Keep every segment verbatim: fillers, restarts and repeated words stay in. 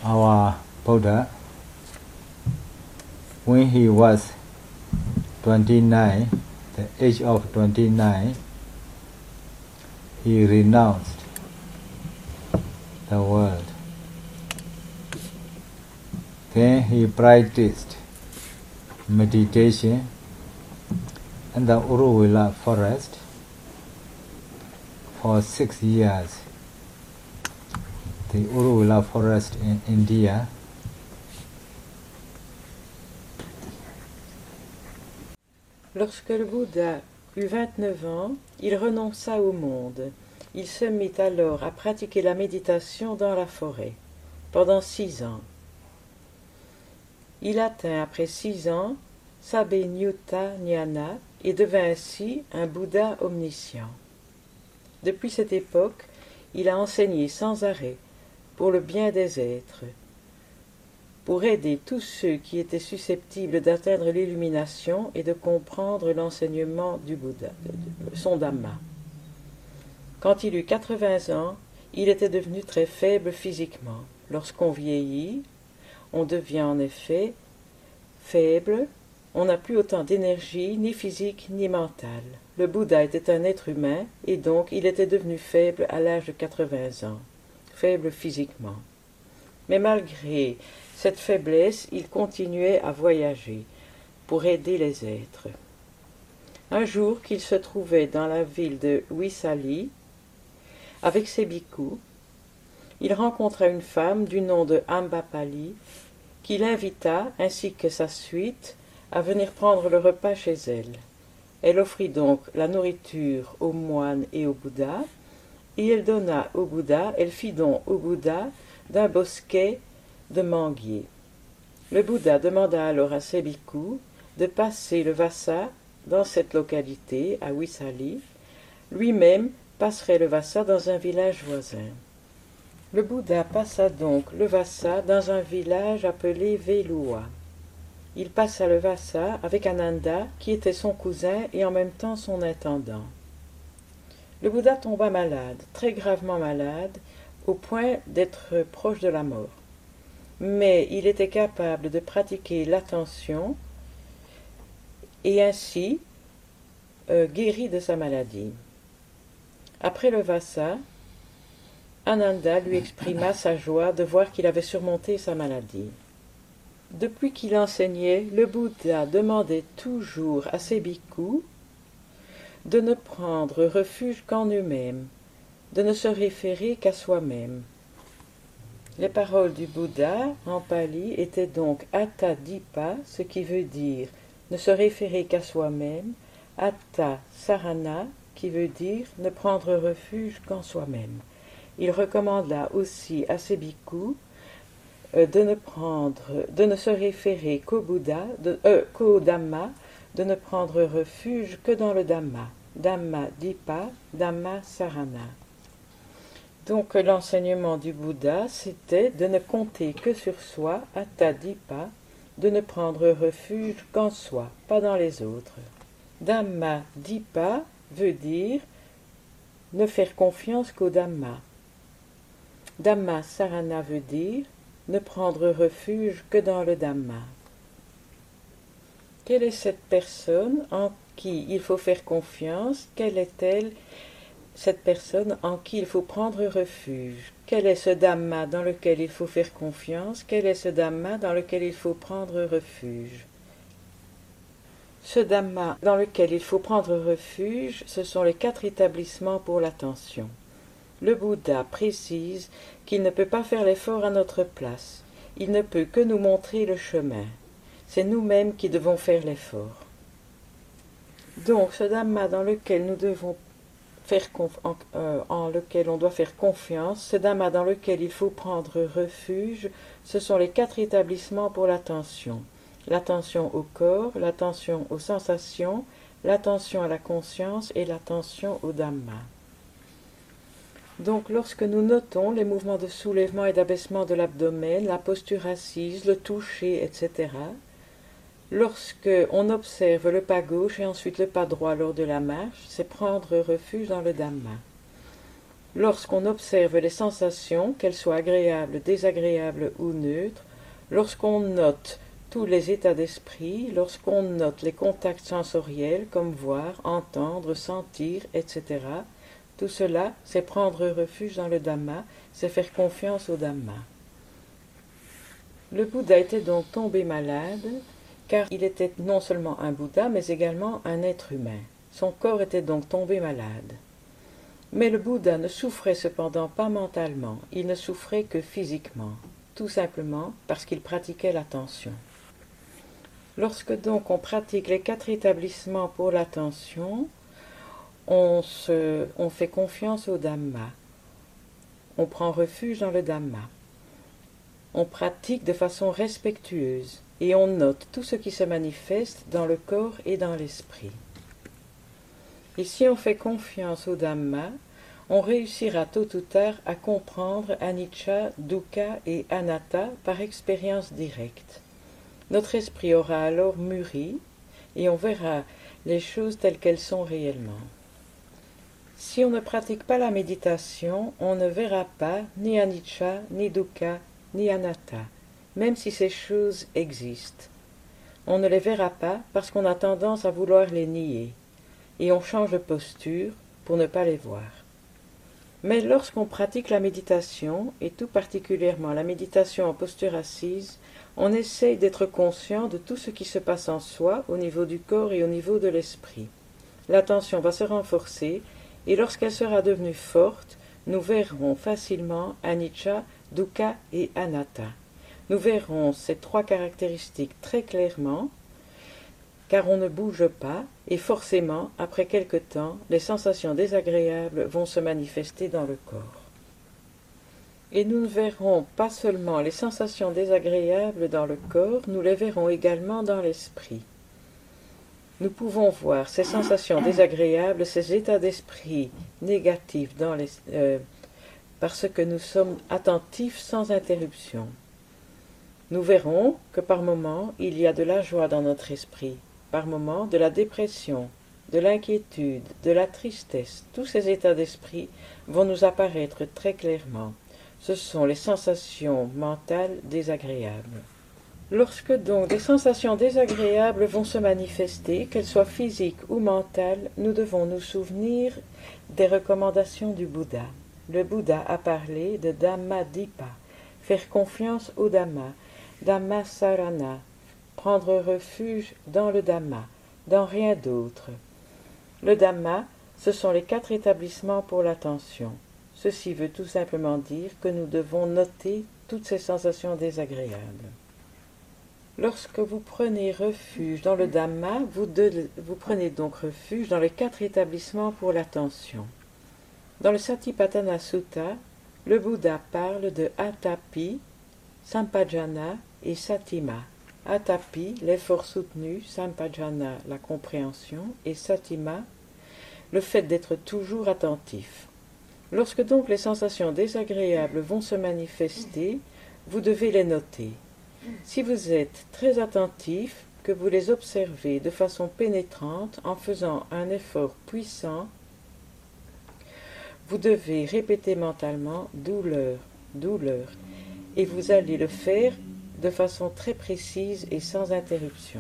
our Buddha, when he was twenty-nine, the age of twenty-nine, he renounced the world. Then he practiced meditation in the Uruvela forest for six years. The Uruvela forest in India. Lorsque le Bouddha eut vingt-neuf ans, il renonça au monde. Il se mit alors à pratiquer la méditation dans la forêt, pendant six ans. Il atteint après six ans Sabbenyutta Jnana et devint ainsi un Bouddha omniscient. Depuis cette époque, il a enseigné sans arrêt pour le bien des êtres, pour aider tous ceux qui étaient susceptibles d'atteindre l'illumination et de comprendre l'enseignement du Bouddha, son Dhamma. Quand il eut quatre-vingts ans, il était devenu très faible physiquement. Lorsqu'on vieillit, on devient en effet faible, on n'a plus autant d'énergie, ni physique, ni mentale. Le Bouddha était un être humain, et donc il était devenu faible à l'âge de quatre-vingts ans, faible physiquement. Mais malgré cette faiblesse, il continuait à voyager pour aider les êtres. Un jour qu'il se trouvait dans la ville de Vaisali, avec ses bhikkhus, il rencontra une femme du nom de Ambapali qui l'invita, ainsi que sa suite, à venir prendre le repas chez elle. Elle offrit donc la nourriture aux moines et au Bouddha, et elle donna au Bouddha, elle fit don au Bouddha d'un bosquet de manguiers. Le Bouddha demanda alors à ses bhikkhus de passer le Vassa dans cette localité, à Vaisali. Lui-même passerait le Vassa dans un village voisin. Le Bouddha passa donc le Vassa dans un village appelé Velua. Il passa le Vassa avec Ananda, qui était son cousin et en même temps son intendant. Le Bouddha tomba malade, très gravement malade, au point d'être proche de la mort. Mais il était capable de pratiquer l'attention et ainsi euh, guéri de sa maladie. Après le Vassa, Ananda lui exprima sa joie de voir qu'il avait surmonté sa maladie. Depuis qu'il enseignait, le Bouddha demandait toujours à ses bhikkhus de ne prendre refuge qu'en eux-mêmes, de ne se référer qu'à soi-même. Les paroles du Bouddha en pali étaient donc Atta Dipa, ce qui veut dire ne se référer qu'à soi-même, Atta Sarana, qui veut dire ne prendre refuge qu'en soi-même. Il recommanda aussi à ses bhikkhus de ne prendre, de ne se référer qu'au Bouddha, de, euh, qu'au Dhamma, de ne prendre refuge que dans le Dhamma. Dhamma Dipa, Dhamma Sarana. Donc l'enseignement du Bouddha, c'était de ne compter que sur soi, Atta Dipa, de ne prendre refuge qu'en soi, pas dans les autres. Dhamma Dipa veut dire ne faire confiance qu'au Dhamma. Dhamma Sarana veut dire ne prendre refuge que dans le Dhamma. Quelle est cette personne en qui il faut faire confiance? Quelle est-elle, cette personne en qui il faut prendre refuge? Quel est ce Dhamma dans lequel il faut faire confiance? Quel est ce Dhamma dans lequel il faut prendre refuge? Ce Dhamma dans lequel il faut prendre refuge, ce sont les quatre établissements pour l'attention. Le Bouddha précise qu'il ne peut pas faire l'effort à notre place. Il ne peut que nous montrer le chemin. C'est nous-mêmes qui devons faire l'effort. Donc, ce Dhamma dans lequel nous devons faire en, euh, en lequel on doit faire confiance, ce Dhamma dans lequel il faut prendre refuge, ce sont les quatre établissements pour l'attention. L'attention au corps, l'attention aux sensations, l'attention à la conscience et l'attention au Dhamma. Donc, lorsque nous notons les mouvements de soulèvement et d'abaissement de l'abdomen, la posture assise, le toucher, et cetera, lorsque on observe le pas gauche et ensuite le pas droit lors de la marche, c'est prendre refuge dans le Dhamma. lorsqu'on observe les sensations, qu'elles soient agréables, désagréables ou neutres, lorsqu'on note tous les états d'esprit, lorsqu'on note les contacts sensoriels comme voir, entendre, sentir, et cetera, tout cela, c'est prendre refuge dans le Dhamma, c'est faire confiance au Dhamma. Le Bouddha était donc tombé malade, car il était non seulement un Bouddha, mais également un être humain. Son corps était donc tombé malade. Mais le Bouddha ne souffrait cependant pas mentalement, il ne souffrait que physiquement, tout simplement parce qu'il pratiquait l'attention. Lorsque donc on pratique les quatre établissements pour l'attention, on, se, on fait confiance au Dhamma, on prend refuge dans le Dhamma, on pratique de façon respectueuse et on note tout ce qui se manifeste dans le corps et dans l'esprit. Et si on fait confiance au Dhamma, on réussira tôt ou tard à comprendre anicca, dukkha et anatta par expérience directe. Notre esprit aura alors mûri et on verra les choses telles qu'elles sont réellement. Si on ne pratique pas la méditation, on ne verra pas ni anicca, ni dukkha, ni anatta, même si ces choses existent. On ne les verra pas parce qu'on a tendance à vouloir les nier, et on change de posture pour ne pas les voir. Mais lorsqu'on pratique la méditation, et tout particulièrement la méditation en posture assise, on essaye d'être conscient de tout ce qui se passe en soi, au niveau du corps et au niveau de l'esprit. L'attention va se renforcer, et lorsqu'elle sera devenue forte, nous verrons facilement anicca, dukkha et anatta. Nous verrons ces trois caractéristiques très clairement, car on ne bouge pas, et forcément, après quelque temps, les sensations désagréables vont se manifester dans le corps. Et nous ne verrons pas seulement les sensations désagréables dans le corps, nous les verrons également dans l'esprit. Nous pouvons voir ces sensations désagréables, ces états d'esprit négatifs dans les, euh, parce que nous sommes attentifs sans interruption. Nous verrons que par moments, il y a de la joie dans notre esprit, par moments de la dépression, de l'inquiétude, de la tristesse. Tous ces états d'esprit vont nous apparaître très clairement. Ce sont les sensations mentales désagréables. Lorsque donc des sensations désagréables vont se manifester, qu'elles soient physiques ou mentales, nous devons nous souvenir des recommandations du Bouddha. Le Bouddha a parlé de Dhamma-dipa, faire confiance au Dhamma, Dhamma-sarana, prendre refuge dans le Dhamma, dans rien d'autre. Le Dhamma, ce sont les quatre établissements pour l'attention. Ceci veut tout simplement dire que nous devons noter toutes ces sensations désagréables. Lorsque vous prenez refuge dans le Dhamma, vous, de, vous prenez donc refuge dans les quatre établissements pour l'attention. Dans le Satipatthana Sutta, le Bouddha parle de Atapi, Sampajana et Satima. Atapi, l'effort soutenu, Sampajana, la compréhension, et Satima, le fait d'être toujours attentif. Lorsque donc les sensations désagréables vont se manifester, vous devez les noter. Si vous êtes très attentif, que vous les observez de façon pénétrante en faisant un effort puissant, vous devez répéter mentalement « douleur, douleur » et vous allez le faire de façon très précise et sans interruption.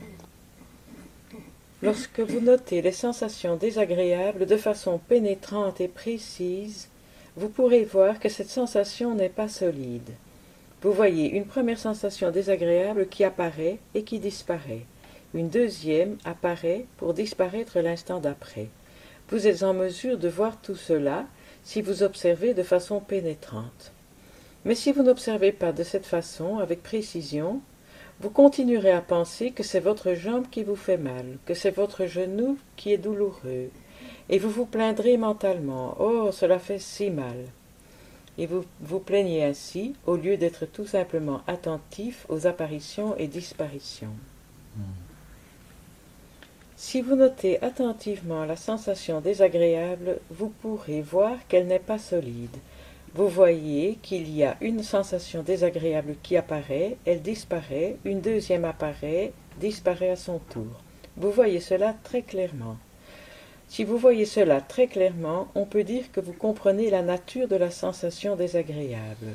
Lorsque vous notez les sensations désagréables de façon pénétrante et précise, vous pourrez voir que cette sensation n'est pas solide. Vous voyez une première sensation désagréable qui apparaît et qui disparaît. Une deuxième apparaît pour disparaître l'instant d'après. Vous êtes en mesure de voir tout cela si vous observez de façon pénétrante. Mais si vous n'observez pas de cette façon, avec précision, vous continuerez à penser que c'est votre jambe qui vous fait mal, que c'est votre genou qui est douloureux, et vous vous plaindrez mentalement « Oh, cela fait si mal !» Et vous vous plaignez ainsi, au lieu d'être tout simplement attentif aux apparitions et disparitions. Mm. Si vous notez attentivement la sensation désagréable, vous pourrez voir qu'elle n'est pas solide. Vous voyez qu'il y a une sensation désagréable qui apparaît, elle disparaît, une deuxième apparaît, disparaît à son tour. Vous voyez cela très clairement. Si vous voyez cela très clairement, on peut dire que vous comprenez la nature de la sensation désagréable.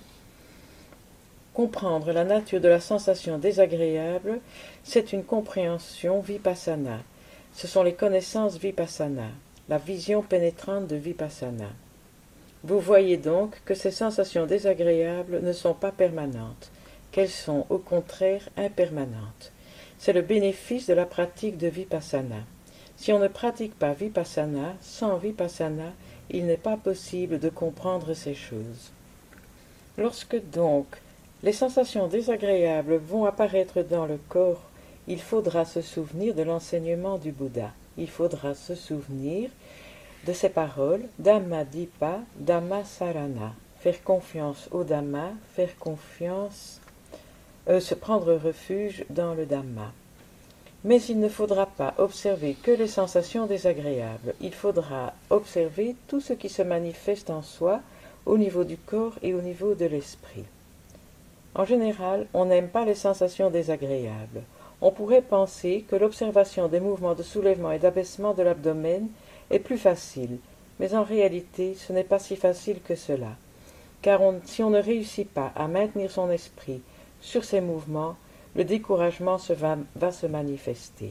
Comprendre la nature de la sensation désagréable, c'est une compréhension vipassana. Ce sont les connaissances vipassana, la vision pénétrante de vipassana. Vous voyez donc que ces sensations désagréables ne sont pas permanentes, qu'elles sont au contraire impermanentes. C'est le bénéfice de la pratique de vipassana. Si on ne pratique pas vipassana, sans vipassana, il n'est pas possible de comprendre ces choses. Lorsque donc les sensations désagréables vont apparaître dans le corps, il faudra se souvenir de l'enseignement du Bouddha. Il faudra se souvenir de ces paroles Dhamma Dipa, Dhamma Sarana. Faire confiance au Dhamma, faire confiance, euh, se prendre refuge dans le Dhamma. Mais il ne faudra pas observer que les sensations désagréables. Il faudra observer tout ce qui se manifeste en soi, au niveau du corps et au niveau de l'esprit. En général, on n'aime pas les sensations désagréables. On pourrait penser que l'observation des mouvements de soulèvement et d'abaissement de l'abdomen est plus facile, mais en réalité, ce n'est pas si facile que cela, car on, si on ne réussit pas à maintenir son esprit sur ces mouvements, le découragement se va, va se manifester.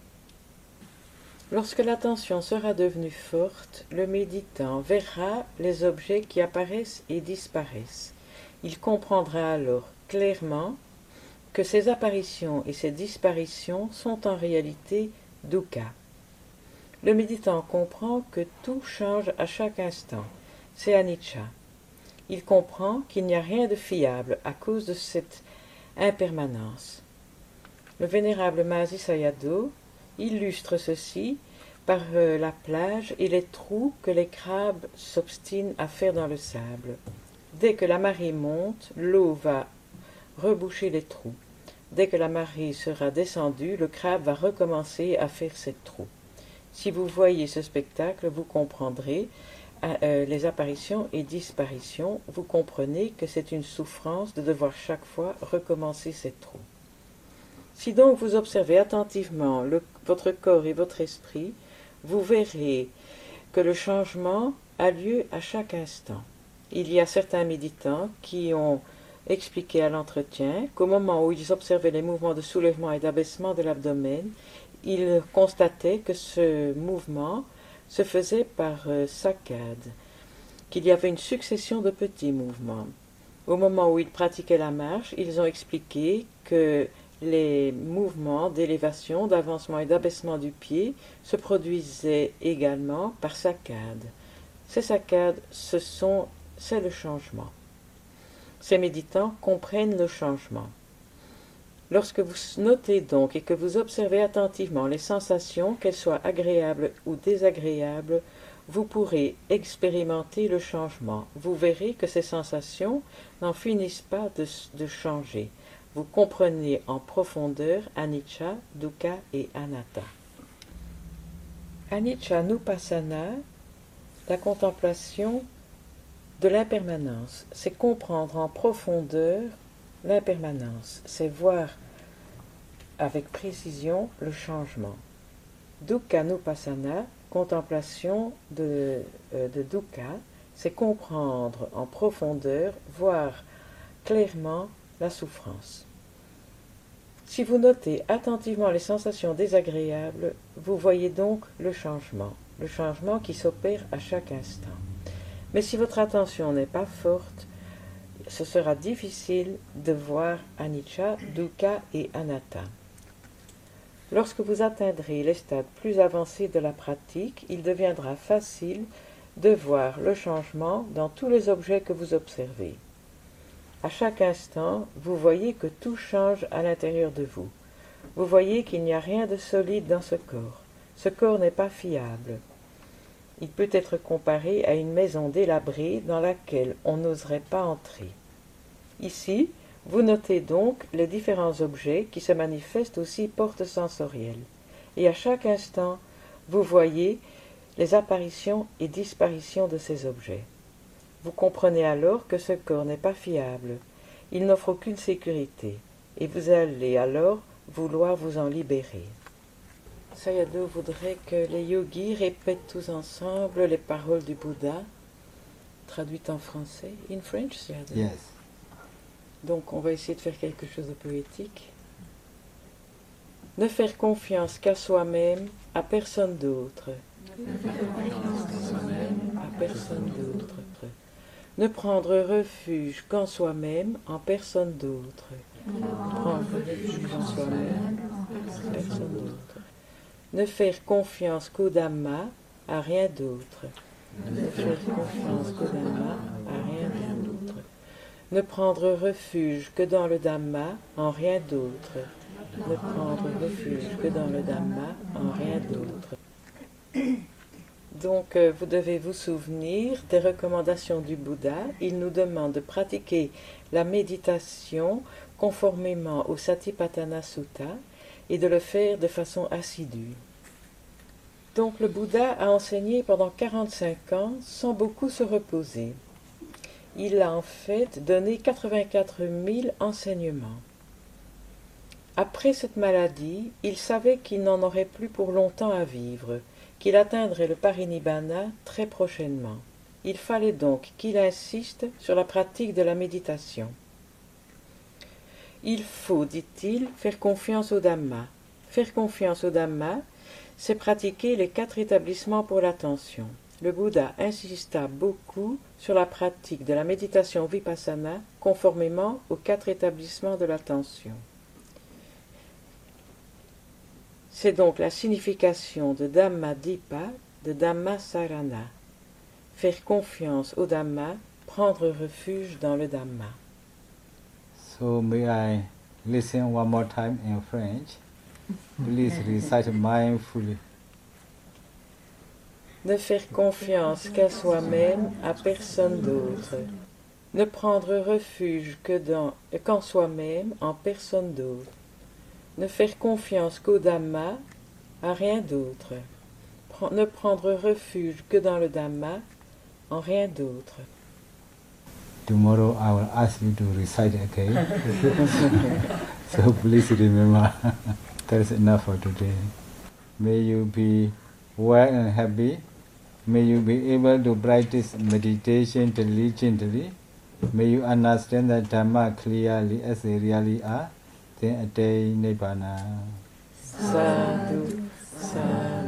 Lorsque l'attention sera devenue forte, le méditant verra les objets qui apparaissent et disparaissent. Il comprendra alors clairement que ces apparitions et ces disparitions sont en réalité dukkha. Le méditant comprend que tout change à chaque instant, c'est anicca. Il comprend qu'il n'y a rien de fiable à cause de cette impermanence. Le vénérable Mahasi Sayadaw illustre ceci par euh, la plage et les trous que les crabes s'obstinent à faire dans le sable. Dès que la marée monte, l'eau va reboucher les trous. Dès que la marée sera descendue, le crabe va recommencer à faire ses trous. Si vous voyez ce spectacle, vous comprendrez euh, les apparitions et disparitions. Vous comprenez que c'est une souffrance de devoir chaque fois recommencer ses trous. Si donc vous observez attentivement le, votre corps et votre esprit, vous verrez que le changement a lieu à chaque instant. Il y a certains méditants qui ont expliqué à l'entretien qu'au moment où ils observaient les mouvements de soulèvement et d'abaissement de l'abdomen, ils constataient que ce mouvement se faisait par euh, saccades, qu'il y avait une succession de petits mouvements. Au moment où ils pratiquaient la marche, ils ont expliqué que les mouvements d'élévation, d'avancement et d'abaissement du pied se produisaient également par saccades. Ces saccades, ce sont, c'est le changement. Ces méditants comprennent le changement. Lorsque vous notez donc et que vous observez attentivement les sensations, qu'elles soient agréables ou désagréables, vous pourrez expérimenter le changement. Vous verrez que ces sensations n'en finissent pas de, de changer. Vous comprenez en profondeur anicca, dukkha et anatta. Anicca nupassana, la contemplation de l'impermanence, c'est comprendre en profondeur l'impermanence, c'est voir avec précision le changement. Dukkha nupassana, contemplation de, euh, de dukkha, c'est comprendre en profondeur, voir clairement la souffrance. Si vous notez attentivement les sensations désagréables, vous voyez donc le changement, le changement qui s'opère à chaque instant. Mais si votre attention n'est pas forte, ce sera difficile de voir anicca, dukkha et anatta. Lorsque vous atteindrez les stades plus avancés de la pratique, il deviendra facile de voir le changement dans tous les objets que vous observez. À chaque instant, vous voyez que tout change à l'intérieur de vous. Vous voyez qu'il n'y a rien de solide dans ce corps. Ce corps n'est pas fiable. Il peut être comparé à une maison délabrée dans laquelle on n'oserait pas entrer. Ici, vous notez donc les différents objets qui se manifestent aussi portes sensorielles. Et à chaque instant, vous voyez les apparitions et disparitions de ces objets. Vous comprenez alors que ce corps n'est pas fiable, il n'offre aucune sécurité, et vous allez alors vouloir vous en libérer. Sayadaw voudrait que les yogis répètent tous ensemble les paroles du Bouddha, traduites en français. In French, Sayadaw? Yes. Donc on va essayer de faire quelque chose de poétique. Ne faire confiance qu'à soi-même, à personne d'autre. Ne faire confiance qu'à soi-même, à personne d'autre. Ne prendre refuge qu'en soi-même, en personne d'autre. Ne prendre refuge en soi-même, en personne d'autre. Ne faire confiance qu'au Dhamma, à rien d'autre. Ne faire confiance qu'au Dhamma, à rien d'autre. Ne prendre refuge que dans le Dhamma, en rien d'autre. Ne prendre refuge que dans le Dhamma, en rien d'autre. Donc, euh, vous devez vous souvenir des recommandations du Bouddha. Il nous demande de pratiquer la méditation conformément au Satipatthana Sutta et de le faire de façon assidue. Donc, le Bouddha a enseigné pendant quarante-cinq ans sans beaucoup se reposer. Il a en fait donné quatre-vingt-quatre mille enseignements. Après cette maladie, il savait qu'il n'en aurait plus pour longtemps à vivre, qu'il atteindrait le parinibbana très prochainement. Il fallait donc qu'il insiste sur la pratique de la méditation. Il faut, dit-il, faire confiance au Dhamma. Faire confiance au Dhamma, c'est pratiquer les quatre établissements pour l'attention. Le Bouddha insista beaucoup sur la pratique de la méditation vipassana conformément aux quatre établissements de l'attention. C'est donc la signification de Dhamma Dipa, de Dhamma Sarana. Faire confiance au Dhamma, prendre refuge dans le Dhamma. So may I listen one more time in French? Please recite mindfully. Ne faire confiance qu'à soi-même, à personne d'autre. Ne prendre refuge que dans, qu'en soi-même, en personne d'autre. Ne faire confiance qu'au Dhamma, à rien d'autre. Ne prendre refuge que dans le Dhamma, en rien d'autre. Tomorrow I will ask you to recite again. So please remember. That is enough for today. May you be well and happy. May you be able to practice meditation diligently. May you understand the Dhamma clearly as they really are. Then attain Nibbana. Sadhu, sadhu.